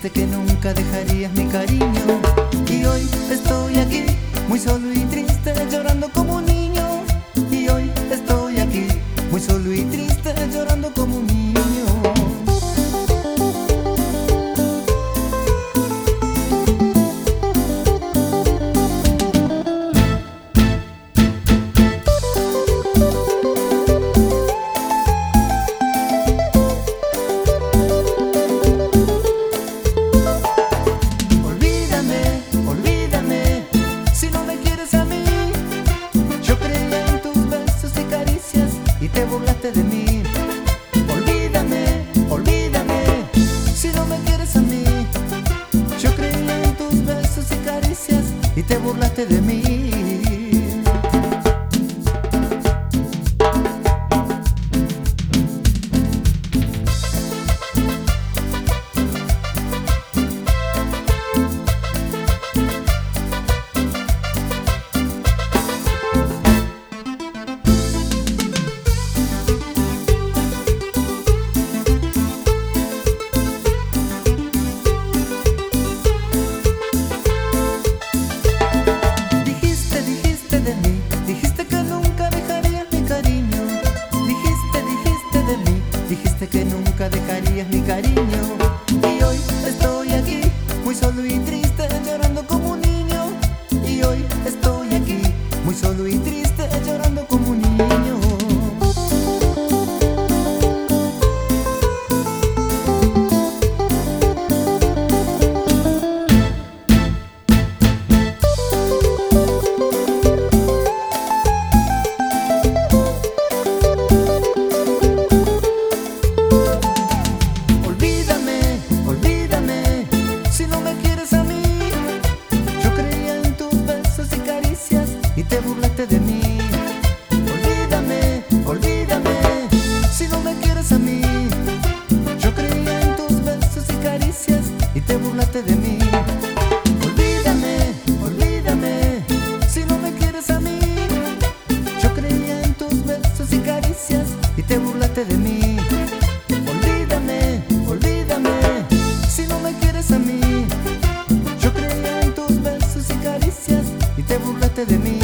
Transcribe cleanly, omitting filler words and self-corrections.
dijiste que nunca dejarías mi cariño. Y hoy estoy aquí, muy solo y triste, llorando como un niño. Y hoy estoy aquí, muy solo y triste, llorando como un niño. Te burlaste de mí. Olvídame, olvídame, si no me quieres a mí. Yo creía en tus besos y caricias y te burlaste de mí. Dijiste que nunca dejarías mi cariño. Y hoy estoy aquí, muy solo y triste, llorando como un niño. Y hoy estoy aquí, muy solo y triste, llorando como un niño. Y te burlaste de mí. Olvídame, olvídame, si no me quieres a mí. Yo creía en tus besos y caricias y te burlaste de mí. Olvídame, olvídame, si no me quieres a mí. Yo creía en tus besos y caricias y te burlaste de mí. Olvídame, olvídame, si no me quieres a mí. Yo creía en tus besos y caricias y te burlaste de mí.